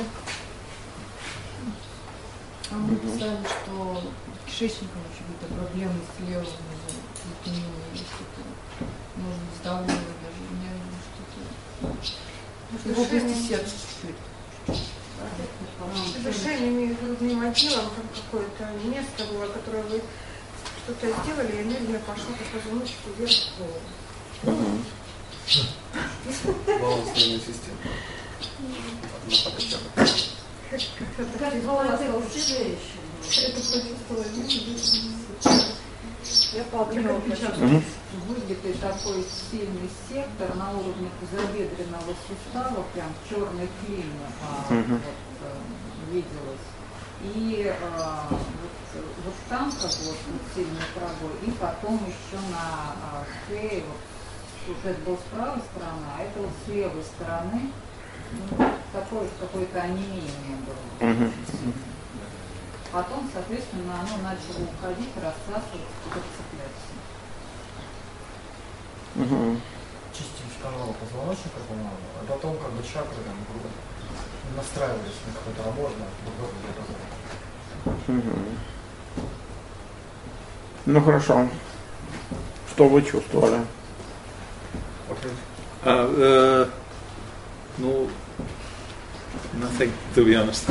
А мы писали, что кишечником вообще какие-то проблемы с левым, что-то, может быть, сдавливание даже, у меня что-то. В области сердца чуть-чуть. Шейным и грудным отделом там какое-то место было, которое вы что-то сделали, и энергия пошла по позвоночнику вверх в голову. Балансная система. Как голова шеи. Это почувствовала. Я подумала, что выглядит такой сильный сектор на уровне тазобедренного сустава, прям черной клин виделось. И вот там как вот сильный пробой, и потом еще на шее, вот это было с правой стороны, а это вот с левой стороны, такое какое-то онемение было. Потом, соответственно, оно начало уходить, рассасываться, подцепляться. Чистили канал позвоночника, по-моему, а потом как бы чакры там грубо настраивались на какой-то работу, Ну хорошо. Что вы чувствовали? Ну, nothing, to be honest.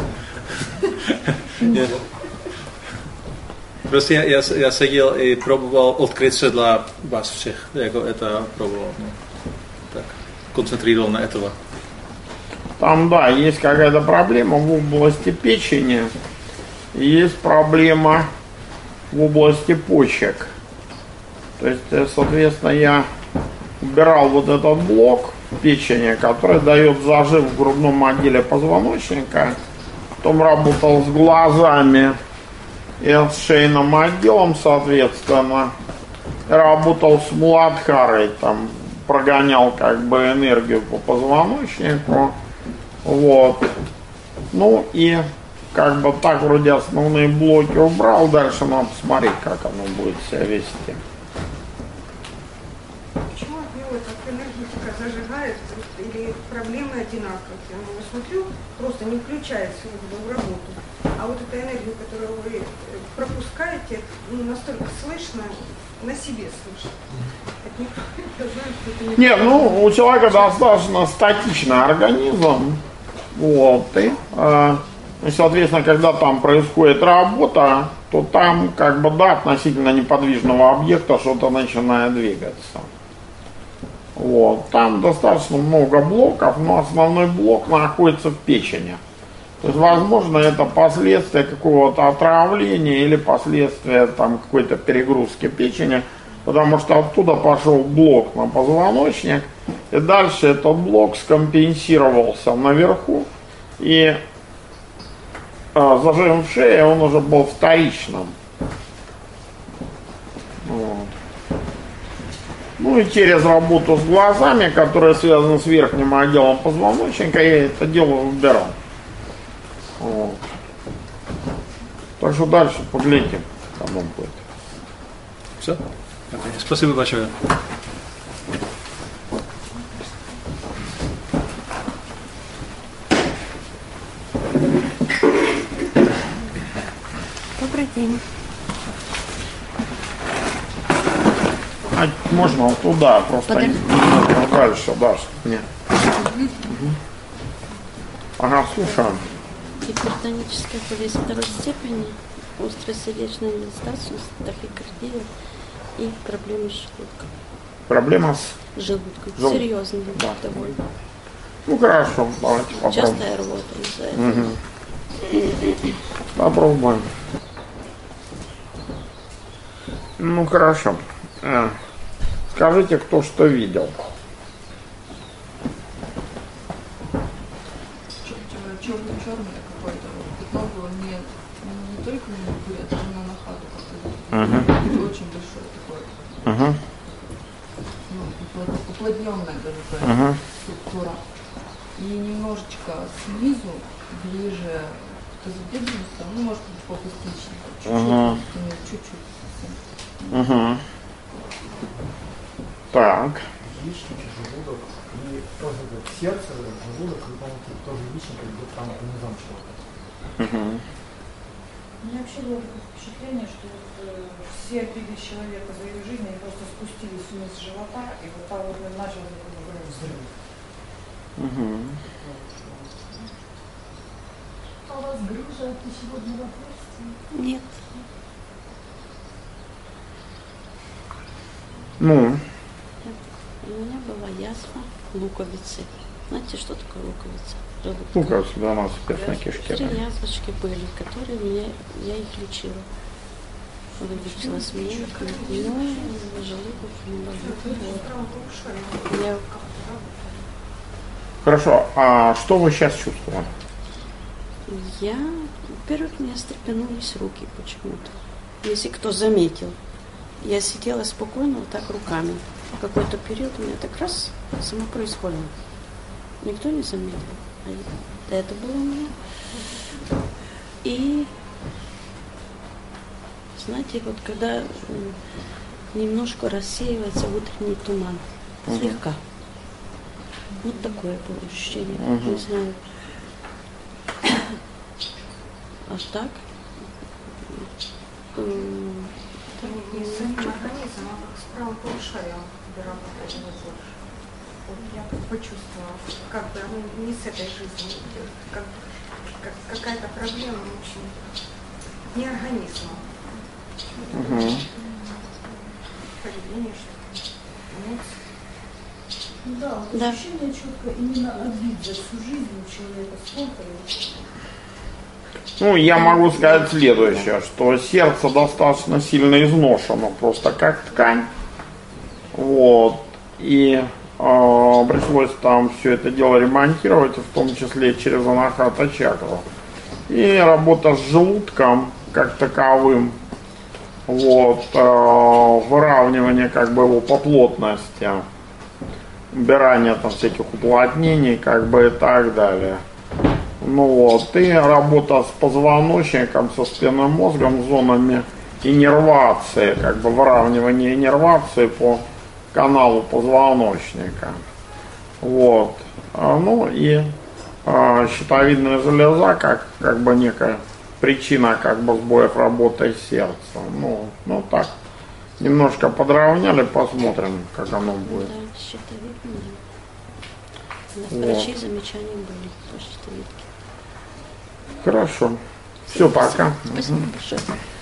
Просто я сидел и пробовал открыться для вас всех. Я это пробовал. Так, концентрировал на этого. Там, да, есть какая-то проблема в области печени, есть проблема в области почек. То есть, соответственно, я убирал вот этот блок в печени, который дает зажим в грудном отделе позвоночника. Потом работал с глазами и с шейным отделом, соответственно. Работал с Муладхарой, там прогонял как бы энергию по позвоночнику. Вот. Ну и как бы так вроде основные блоки убрал. Дальше надо смотреть, как оно будет себя вести. Почему от него так энергетика зажигает или проблемы одинаковые? Я смотрю, просто не включается в работу. А вот эта энергия, которую вы пропускаете, настолько слышно, на себе слышно. Нет, ну у человека достаточно статичный организм. Вот, и, соответственно, когда там происходит работа, то там, как бы, да, относительно неподвижного объекта что-то начинает двигаться. Вот, там достаточно много блоков, но основной блок находится в печени. То есть, возможно, это последствия какого-то отравления или последствия там какой-то перегрузки печени, потому что оттуда пошел блок на позвоночник, и дальше этот блок скомпенсировался наверху, и зажим в шее, он уже был вторичным. Вот. Ну и через работу с глазами, которая связана с верхним отделом позвоночника, я это дело убирал. Вот. Так что дальше поглядим, как он будет. Все? Okay. Спасибо большое. Добрый день. А можно вот туда, просто дальше, да, нет. Ага, слушаем. Гипертоническая болезнь второй степени, острая сердечная недостаточность, тахикардия и проблемы с желудком. Проблема с желудком. Серьезная, да. довольно. Ну хорошо, давайте попробуем. Частая рвота из-за этого. Попробуем. Ну хорошо. Скажите, кто что видел. Черный какой-то пятно было не только на ногу, а даже на хату как-то. Очень большое такое. Уплотненная даже структура. И немножечко снизу, ближе к тазобедренности, ну, может быть, по поясничнику. Чуть-чуть. Так. Яичники, желудок и тоже сердце, желудок, и, по-моему, тоже яичник, где-то там внизу чего-то. У меня вообще было такое впечатление, что все обиды человека за ее жизнь, они просто спустились вниз с живота, и вот там вот начался такой взрыв. у вас грыжа от пищеводного отверстия? Нет. Ну, У меня была язва луковицы. Знаете, что такое луковица? луковица, да, у нас в на кишке. 3 язвочки были, которые я их лечила. Вылечила смеялка, но желудок не болит. Хорошо, а что вы сейчас чувствовали? Во-первых, у меня встрепенулись руки почему-то. Если кто заметил, я сидела спокойно вот так руками. В какой-то период у меня так раз самопроизвольно. Никто не заметил. А это было у меня. И знаете, вот когда немножко рассеивается утренний туман, слегка. Вот такое было ощущение, не знаю. А так? Не самим организмом, а как с правым полушарием тебе работать не больше. Вот я почувствовала, как бы не с этой жизнью идет, как какая-то проблема очень не организмом. Поведение, что Да, вот ощущение четко именно обид за всю жизнь у человека. Сколько лет? Ну, я могу сказать следующее, что сердце достаточно сильно изношено, просто как ткань. Вот. И пришлось там все это дело ремонтировать, в том числе через анахата чакру. И работа с желудком как таковым, вот, выравнивание как бы его по плотности, убирание там всяких уплотнений, как бы и так далее. Ну вот, и работа с позвоночником, со спинным мозгом, зонами иннервации, как бы выравнивание иннервации по каналу позвоночника. Вот. Ну и щитовидная железа как бы некая причина как бы сбоев работы сердца. Ну так. Немножко подровняли, посмотрим, как оно будет. Да, щитовидная. Вот. Врачи замечания были по щитовидке. Хорошо. Все, пока. Спасибо большое.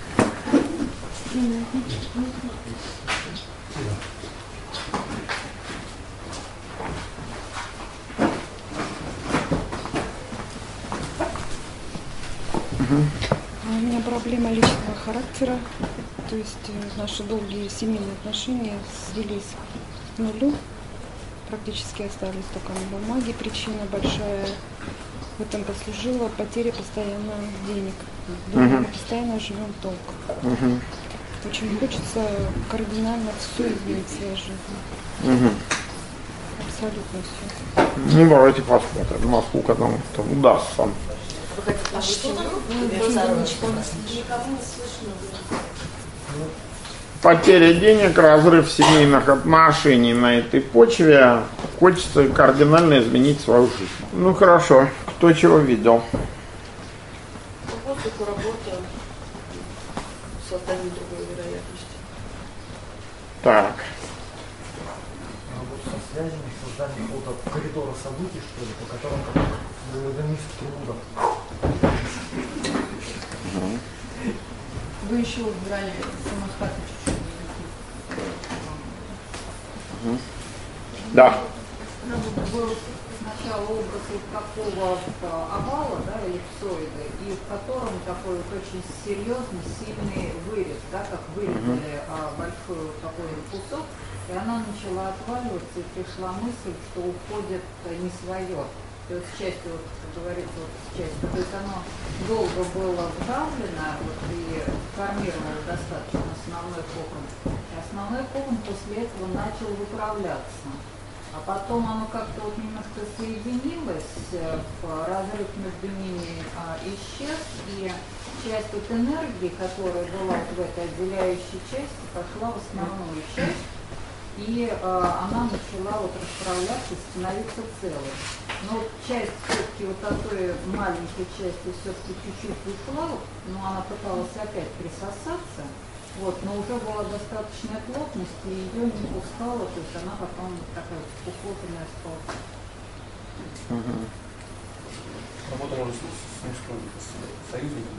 У меня проблема личного характера, то есть наши долгие семейные отношения свелись к нулю, практически остались только на бумаге. Причина большая в этом послужила потеря постоянно денег. Дома мы постоянно живем в долг. Очень хочется кардинально все изменить в своей жизни. Абсолютно все. Ну, давайте посмотрим, насколько нам это удастся. А что там? Никого не слышно. Потеря денег, разрыв семейных отношений на этой почве. Хочется кардинально изменить свою жизнь. Ну хорошо, кто чего видел? По воздуху работа, создание другой вероятности. Так. Работа со связями, создание какого-то коридора событий, что ли, по которым как вниз в трудах. Вы еще убрали самостатно чуть-чуть. Да. Был сначала образ вот такого овала, да, эллипсоида, и в котором такой вот очень серьезный, сильный вырез, да, как вырезали большой такой кусок, и она начала отваливаться, и пришла мысль, что уходит не свое. То есть часть, вот, как говорится, вот часть, то есть оно долго было вдавлено вот, и формировало достаточно основной кокон. И основной кокон после этого начал выправляться. А потом оно как-то вот немножко соединилось, разрыв между ними исчез, и часть вот энергии, которая была вот в этой отделяющей части, пошла в основную часть, и она начала вот расправляться и становиться целой. Но часть все-таки вот от той маленькой части все-таки чуть-чуть ушла, но она пыталась опять присосаться, вот, но уже была достаточная плотность, и ее не пускала, то есть она потом такая пухлотная стала. Работа может с мужским союзником.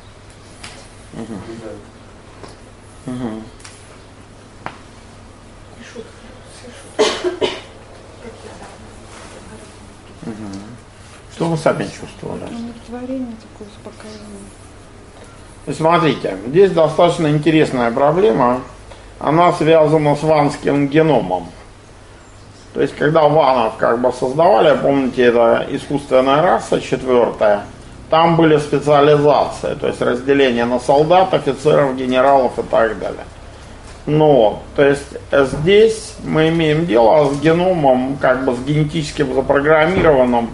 Что вы сами чувствовали? Удовлетворение, такое успокоение. Смотрите, здесь достаточно интересная проблема. Она связана с ванским геномом. То есть, когда ванов как бы создавали, помните, это искусственная раса 4-я, там были специализации, то есть разделение на солдат, офицеров, генералов и так далее. Но, то есть, здесь мы имеем дело с геномом, как бы с генетически запрограммированным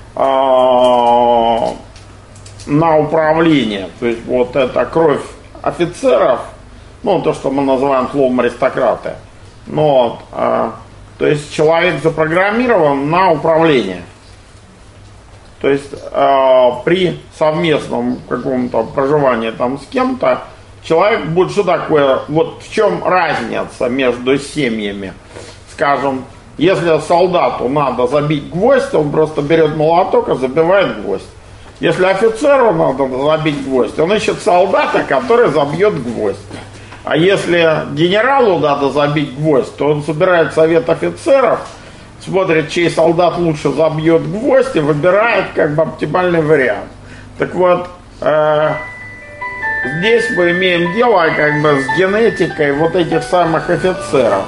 на управление. То есть, вот это кровь офицеров, ну, то, что мы называем словом аристократы. Но, то есть, человек запрограммирован на управление. То есть, при совместном каком-то проживании там с кем-то, человек будет, что такое, вот в чем разница между семьями. Скажем, если солдату надо забить гвоздь, он просто берет молоток и забивает гвоздь. Если офицеру надо забить гвоздь, он ищет солдата, который забьет гвоздь. А если генералу надо забить гвоздь, то он собирает совет офицеров, смотрит, чей солдат лучше забьет гвоздь и выбирает как бы оптимальный вариант. Так вот, здесь мы имеем дело как бы с генетикой вот этих самых офицеров.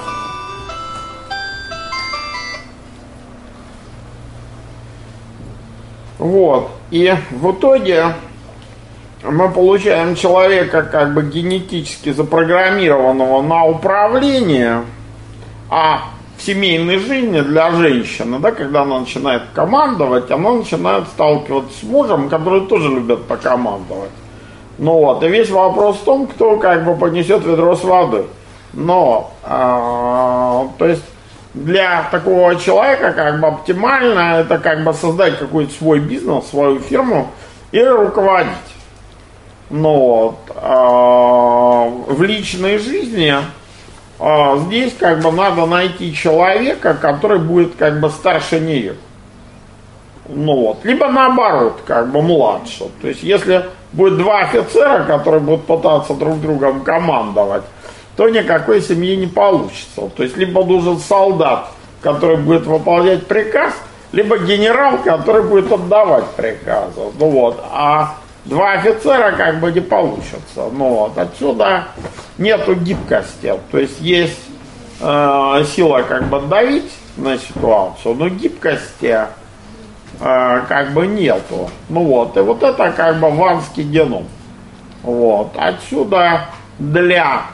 Вот. И в итоге мы получаем человека как бы генетически запрограммированного на управление, а в семейной жизни для женщины, да, когда она начинает командовать, она начинает сталкиваться с мужем, который тоже любит покомандовать. Ну вот, и весь вопрос в том, кто как бы понесет ведро с водой. Но, то есть, для такого человека как бы оптимально это как бы создать какой-то свой бизнес, свою фирму и руководить. Но вот, в личной жизни здесь как бы надо найти человека, который будет как бы старше нее. Ну вот, либо наоборот, как бы младше. То есть, если будет два офицера, которые будут пытаться друг другом командовать, то никакой семьи не получится. То есть, либо нужен солдат, который будет выполнять приказ, либо генерал, который будет отдавать приказы. Ну вот, а два офицера как бы не получится. Ну вот, отсюда нету гибкости. То есть, есть сила как бы давить на ситуацию, но гибкости как бы нету. Ну вот, и вот это как бы ванский геном. Вот, отсюда для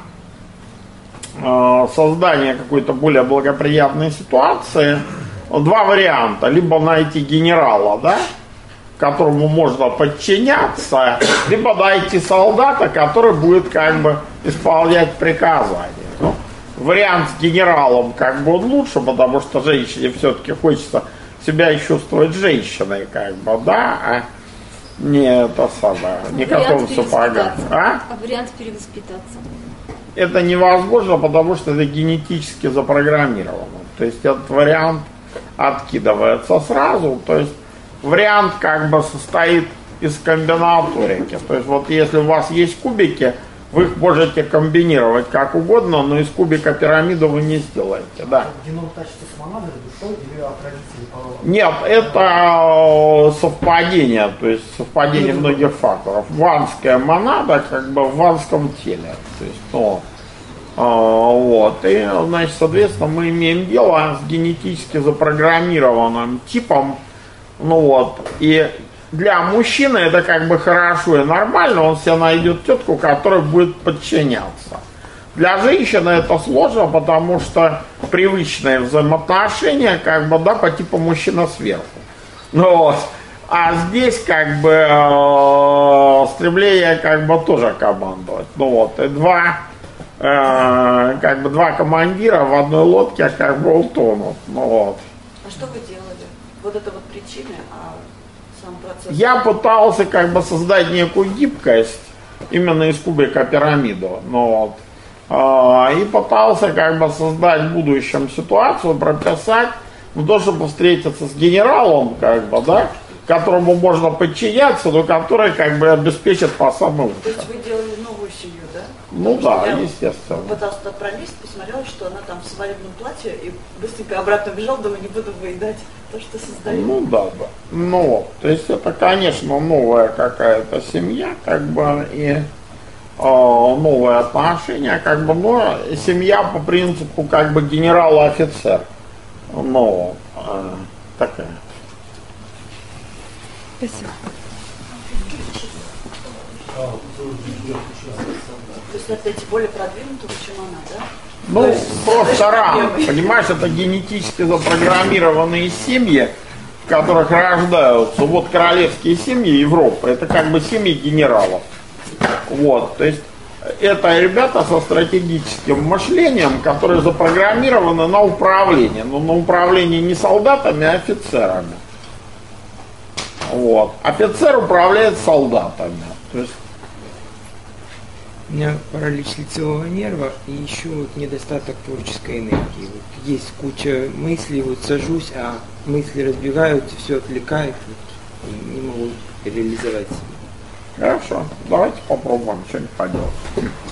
создания какой-то более благоприятной ситуации два варианта. Либо найти генерала, да, которому можно подчиняться, либо найти солдата, который будет как бы исполнять приказания. Ну, вариант с генералом как бы он лучше, потому что женщине все-таки хочется себя чувствовать женщиной, как бы, да, а не это самое, не котом в сапогах. А вариант перевоспитаться? Это невозможно, потому что это генетически запрограммировано. То есть этот вариант откидывается сразу. То есть вариант как бы состоит из комбинаторики. То есть вот если у вас есть кубики, вы их можете комбинировать как угодно, но из кубика пирамиду вы не сделаете. Да. Геном тащится с монадой, душой или от родителей порога? Нет, это совпадение, то есть совпадение многих факторов. Ванская монада как бы в ванском теле. То есть, ну, вот. И, значит, соответственно, мы имеем дело с генетически запрограммированным типом. Ну вот. И для мужчины это как бы хорошо и нормально, он себе найдет тетку, которая будет подчиняться. Для женщины это сложно, потому что привычные взаимоотношения как бы, да, по типу мужчина сверху. Ну вот. А здесь как бы стремление как бы тоже командовать. Ну вот. И как бы два командира в одной лодке как бы утонут. Ну вот. А что вы делали? Вот это вот причины, а сам процесс? Я пытался как бы создать некую гибкость именно из кубика пирамиду. Ну вот. И пытался как бы создать в будущем ситуацию, прописать, ну то, чтобы встретиться с генералом, как бы, да, которому можно подчиняться, но который как бы обеспечит по самому. То есть вы делали новую семью, да? Ну Потому да, что я естественно. пыталась туда пролезть, посмотрела, что она там в свадебном платье, и быстренько обратно бежала, думаю, не буду выедать то, что создаю. Ну да. Ну вот, то есть это, конечно, новая какая-то семья, как бы, и новые отношения, как бы, но семья по принципу, как бы, генерал-офицер. Ну, такая. Спасибо. То есть это более продвинутого, чем она, да? Ну, просто рано, понимаешь, это генетически запрограммированные семьи, в которых рождаются, вот королевские семьи Европы, это как бы семьи генералов. Вот, то есть это ребята со стратегическим мышлением, которые запрограммированы на управление, но на управление не солдатами, а офицерами. Вот, офицер управляет солдатами, то есть у меня паралич лицевого нерва и еще вот недостаток творческой энергии. Вот есть куча мыслей, вот сажусь, а мысли разбегаются, все отвлекает, вот, и не могу реализовать себя. Хорошо, давайте попробуем что-нибудь поделать.